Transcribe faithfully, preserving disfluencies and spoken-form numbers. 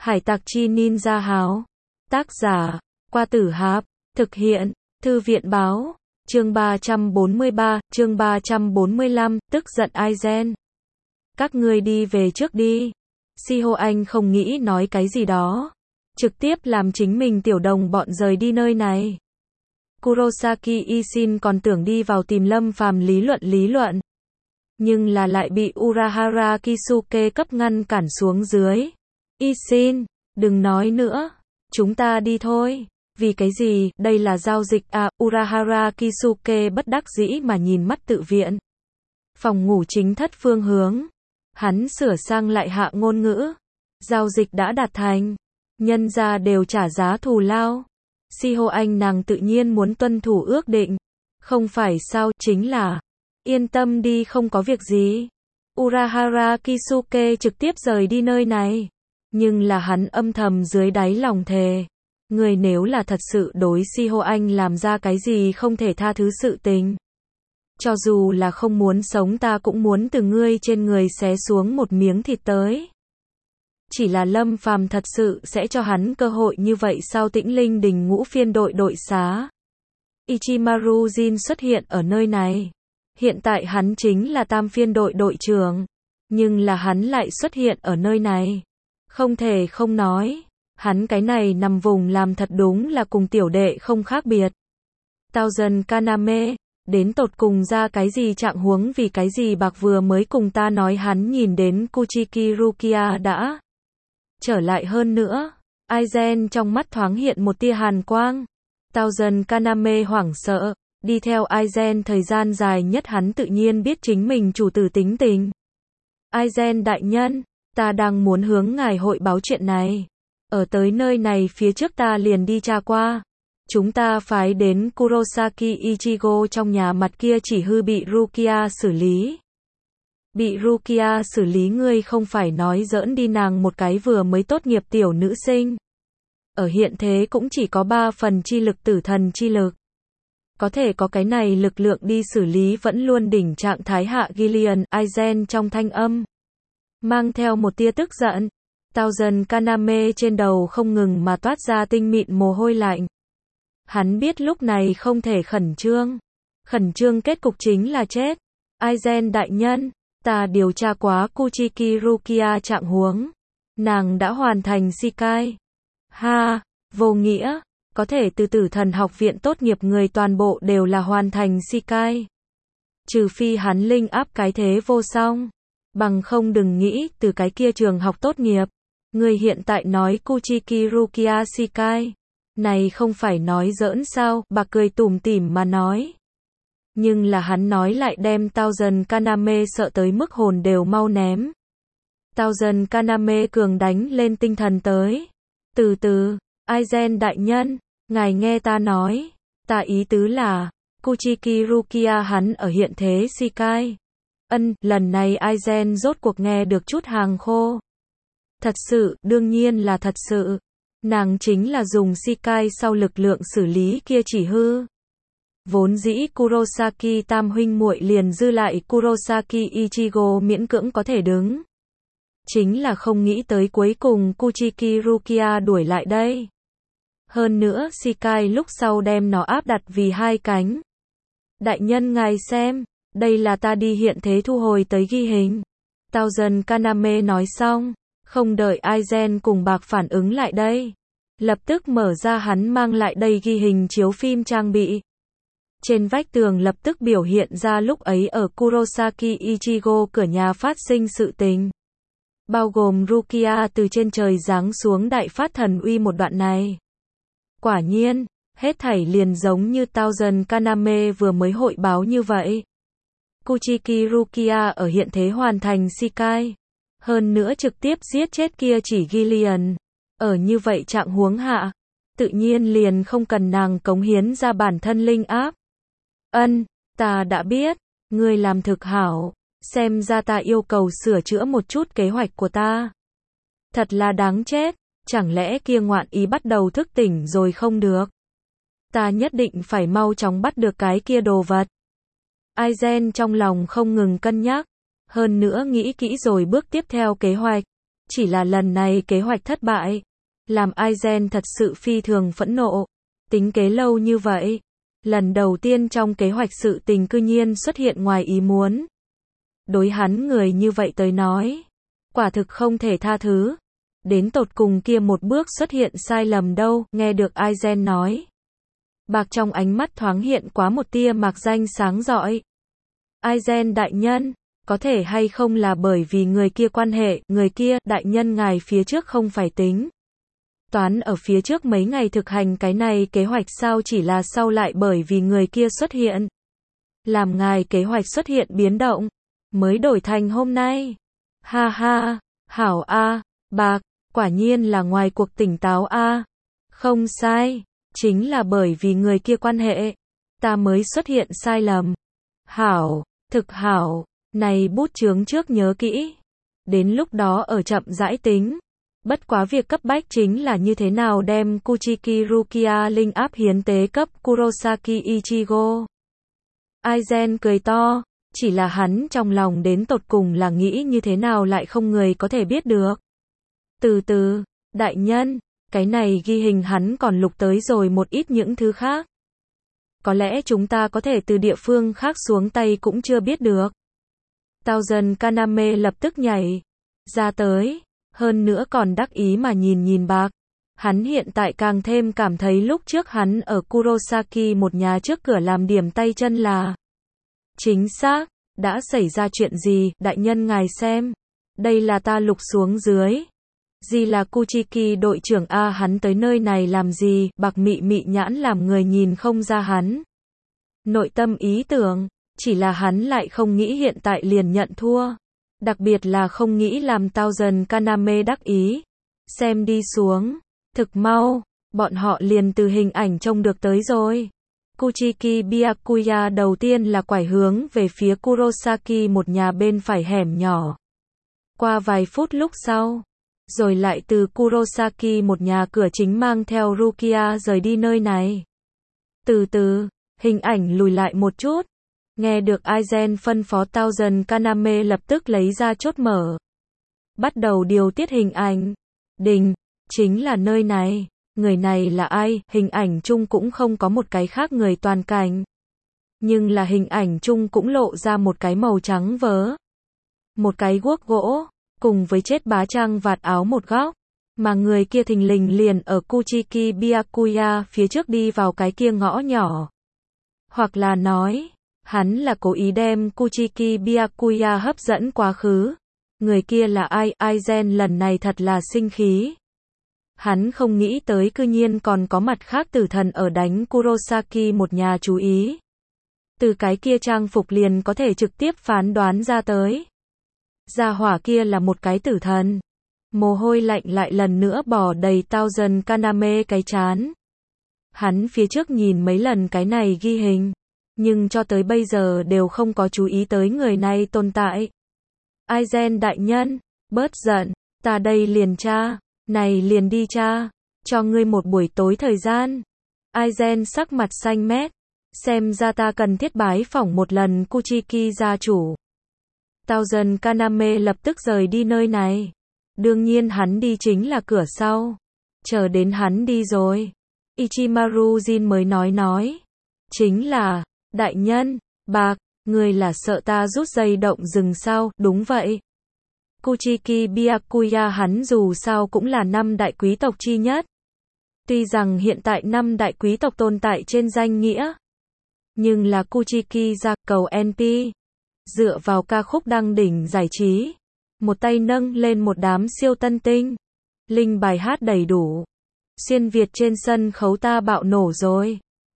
Hải tặc chi ninja háo. Tác giả, Qua Tử Hạp. Thực hiện, Thư viện báo. Chương ba trăm bốn mươi ba, chương ba trăm bốn mươi lăm, tức giận Aizen. Các ngươi đi về trước đi. Shiho Anh không nghĩ nói cái gì đó. Trực tiếp làm chính mình tiểu đồng bọn rời đi nơi này. Kurosaki Ishin còn tưởng đi vào tìm Lâm Phàm lý luận lý luận. Nhưng là lại bị Urahara Kisuke cấp ngăn cản xuống dưới. Ishin, đừng nói nữa. Chúng ta đi thôi. Vì cái gì, đây là giao dịch à, Urahara Kisuke bất đắc dĩ mà nhìn mắt tự viện. Phòng ngủ chính thất phương hướng. Hắn sửa sang lại hạ ngôn ngữ. Giao dịch đã đạt thành. Nhân ra đều trả giá thù lao. Shiho Anh nàng tự nhiên muốn tuân thủ ước định. Không phải sao, chính là yên tâm đi, không có việc gì. Urahara Kisuke trực tiếp rời đi nơi này. Nhưng là hắn âm thầm dưới đáy lòng thề. Người nếu là thật sự đối Shiho Anh làm ra cái gì không thể tha thứ sự tình. Cho dù là không muốn sống ta cũng muốn từ ngươi trên người xé xuống một miếng thịt tới. Chỉ là Lâm Phàm thật sự sẽ cho hắn cơ hội như vậy sao? Tĩnh Linh Đình ngũ phiên đội đội xá. Ichimaru Jin xuất hiện ở nơi này. Hiện tại hắn chính là tam phiên đội đội trưởng. Nhưng là hắn lại xuất hiện ở nơi này. Không thể không nói. Hắn cái này nằm vùng làm thật đúng là cùng tiểu đệ không khác biệt. Thousand Kaname, đến tột cùng ra cái gì trạng huống, vì cái gì bạc vừa mới cùng ta nói hắn nhìn đến Kuchiki Rukia đã trở lại hơn nữa. Aizen trong mắt thoáng hiện một tia hàn quang. Thousand Kaname hoảng sợ, đi theo Aizen thời gian dài nhất hắn tự nhiên biết chính mình chủ tử tính tình. Aizen đại nhân, ta đang muốn hướng ngài hội báo chuyện này. Ở tới nơi này phía trước ta liền đi tra qua. Chúng ta phái đến Kurosaki Ichigo trong nhà mặt kia chỉ hư bị Rukia xử lý. Bị Rukia xử lý, ngươi không phải nói giỡn đi, nàng một cái vừa mới tốt nghiệp tiểu nữ sinh. Ở hiện thế cũng chỉ có ba phần chi lực tử thần chi lực. Có thể có cái này lực lượng đi xử lý vẫn luôn đỉnh trạng thái hạ Gillian. Aizen trong thanh âm mang theo một tia tức giận. Thousand Kaname trên đầu không ngừng mà toát ra tinh mịn mồ hôi lạnh. Hắn biết lúc này không thể khẩn trương. Khẩn trương kết cục chính là chết. Aizen đại nhân, ta điều tra quá Kuchiki Rukia trạng huống. Nàng đã hoàn thành Shikai. Ha, vô nghĩa. Có thể từ tử thần học viện tốt nghiệp người toàn bộ đều là hoàn thành Shikai. Trừ phi hắn linh áp cái thế vô song. Bằng không đừng nghĩ từ cái kia trường học tốt nghiệp. Người hiện tại nói Kuchiki Rukia Shikai. Này không phải nói giỡn sao? Bà cười tủm tỉm mà nói. Nhưng là hắn nói lại đem Thousand Kaname sợ tới mức hồn đều mau ném. Thousand Kaname cường đánh lên tinh thần tới. Từ từ, Aizen đại nhân, ngài nghe ta nói. Ta ý tứ là, Kuchiki Rukia hắn ở hiện thế Shikai. Ân, lần này Aizen rốt cuộc nghe được chút hàng khô. Thật sự, đương nhiên là thật sự. Nàng chính là dùng Shikai sau lực lượng xử lý kia chỉ hư. Vốn dĩ Kurosaki tam huynh muội liền dư lại Kurosaki Ichigo miễn cưỡng có thể đứng. Chính là không nghĩ tới cuối cùng Kuchiki Rukia đuổi lại đây. Hơn nữa Shikai lúc sau đem nó áp đặt vì hai cánh. Đại nhân ngài xem, đây là ta đi hiện thế thu hồi tới ghi hình. Thousand Kaname nói xong. Không đợi Aizen cùng bạc phản ứng lại đây. Lập tức mở ra hắn mang lại đây ghi hình chiếu phim trang bị. Trên vách tường lập tức biểu hiện ra lúc ấy ở Kurosaki Ichigo cửa nhà phát sinh sự tình. Bao gồm Rukia từ trên trời giáng xuống đại phát thần uy một đoạn này. Quả nhiên, hết thảy liền giống như Thousand Kaname vừa mới hội báo như vậy. Kuchiki Rukia ở hiện thế hoàn thành Shikai. Hơn nữa trực tiếp giết chết kia chỉ Gillian. Ở như vậy trạng huống hạ, tự nhiên liền không cần nàng cống hiến ra bản thân linh áp. Ân, ta đã biết, ngươi làm thực hảo, xem ra ta yêu cầu sửa chữa một chút kế hoạch của ta. Thật là đáng chết, chẳng lẽ kia ngoạn ý bắt đầu thức tỉnh rồi không được. Ta nhất định phải mau chóng bắt được cái kia đồ vật. Aizen trong lòng không ngừng cân nhắc. Hơn nữa nghĩ kỹ rồi bước tiếp theo kế hoạch. Chỉ là lần này kế hoạch thất bại, làm Aizen thật sự phi thường phẫn nộ. Tính kế lâu như vậy, lần đầu tiên trong kế hoạch sự tình cư nhiên xuất hiện ngoài ý muốn. Đối hắn người như vậy tới nói, quả thực không thể tha thứ. Đến tột cùng kia một bước xuất hiện sai lầm đâu, nghe được Aizen nói. Bạc trong ánh mắt thoáng hiện quá một tia mạc danh sáng rọi. Aizen đại nhân, có thể hay không là bởi vì người kia quan hệ, người kia, đại nhân ngài phía trước không phải tính. Toán ở phía trước mấy ngày thực hành cái này kế hoạch sao chỉ là sau lại bởi vì người kia xuất hiện. Làm ngài kế hoạch xuất hiện biến động, mới đổi thành hôm nay. Ha ha, hảo a, Bạc, quả nhiên là ngoài cuộc tỉnh táo a. Không sai, chính là bởi vì người kia quan hệ, ta mới xuất hiện sai lầm. Hảo, thực hảo, này bút chướng trước nhớ kỹ. Đến lúc đó ở chậm rãi tính. Bất quá việc cấp bách chính là như thế nào đem Kuchiki Rukia Linh áp hiến tế cấp Kurosaki Ichigo. Aizen cười to, chỉ là hắn trong lòng đến tột cùng là nghĩ như thế nào lại không người có thể biết được. Từ từ, đại nhân, cái này ghi hình hắn còn lục tới rồi một ít những thứ khác. Có lẽ chúng ta có thể từ địa phương khác xuống tay cũng chưa biết được. Thousand Kaname lập tức nhảy ra tới, hơn nữa còn đắc ý mà nhìn nhìn Bạc. Hắn hiện tại càng thêm cảm thấy lúc trước hắn ở Kurosaki một nhà trước cửa làm điểm tay chân là chính xác. Đã xảy ra chuyện gì, đại nhân ngài xem. Đây là ta lục xuống dưới. Gì là Kuchiki đội trưởng A, hắn tới nơi này làm gì? Bạc mị mị nhãn làm người nhìn không ra hắn nội tâm ý tưởng, chỉ là hắn lại không nghĩ hiện tại liền nhận thua. Đặc biệt là không nghĩ làm Thousand Kaname đắc ý. Xem đi xuống, thực mau, bọn họ liền từ hình ảnh trông được tới rồi. Kuchiki Byakuya đầu tiên là quải hướng về phía Kurosaki một nhà bên phải hẻm nhỏ. Qua vài phút lúc sau, rồi lại từ Kurosaki một nhà cửa chính mang theo Rukia rời đi nơi này. Từ từ, hình ảnh lùi lại một chút. Nghe được Aizen phân phó, Thousand Kaname lập tức lấy ra chốt mở. Bắt đầu điều tiết hình ảnh. Đình, chính là nơi này. Người này là ai? Hình ảnh chung cũng không có một cái khác người toàn cảnh. Nhưng là hình ảnh chung cũng lộ ra một cái màu trắng vớ. Một cái guốc gỗ, cùng với chết bá trang vạt áo một góc. Mà người kia thình lình liền ở Kuchiki Byakuya phía trước đi vào cái kia ngõ nhỏ. Hoặc là nói, hắn là cố ý đem Kuchiki Byakuya hấp dẫn quá khứ. Người kia là ai? Aizen lần này thật là sinh khí. Hắn không nghĩ tới cư nhiên còn có mặt khác tử thần ở đánh Kurosaki một nhà chú ý. Từ cái kia trang phục liền có thể trực tiếp phán đoán ra tới. Gia hỏa kia là một cái tử thần. Mồ hôi lạnh lại lần nữa bò đầy Thousand Kaname cái chán. Hắn phía trước nhìn mấy lần cái này ghi hình, nhưng cho tới bây giờ đều không có chú ý tới người này tồn tại. Aizen đại nhân, bớt giận, ta đây liền tra, này liền đi tra, cho ngươi một buổi tối thời gian. Aizen sắc mặt xanh mét, xem ra ta cần thiết bái phỏng một lần Kuchiki gia chủ. Thousand Kaname lập tức rời đi nơi này. Đương nhiên hắn đi chính là cửa sau. Chờ đến hắn đi rồi, Ichimaru Jin mới nói nói. Chính là, đại nhân, Bạc, người là sợ ta rút dây động rừng sao? Đúng vậy. Kuchiki Byakuya hắn dù sao cũng là năm đại quý tộc chi nhất. Tuy rằng hiện tại năm đại quý tộc tồn tại trên danh nghĩa, nhưng là Kuchiki gia cầu en pê. Dựa vào ca khúc đăng đỉnh giải trí, một tay nâng lên một đám siêu tân tinh. Linh bài hát đầy đủ. Xuyên Việt trên sân khấu ta bạo nổ rồi.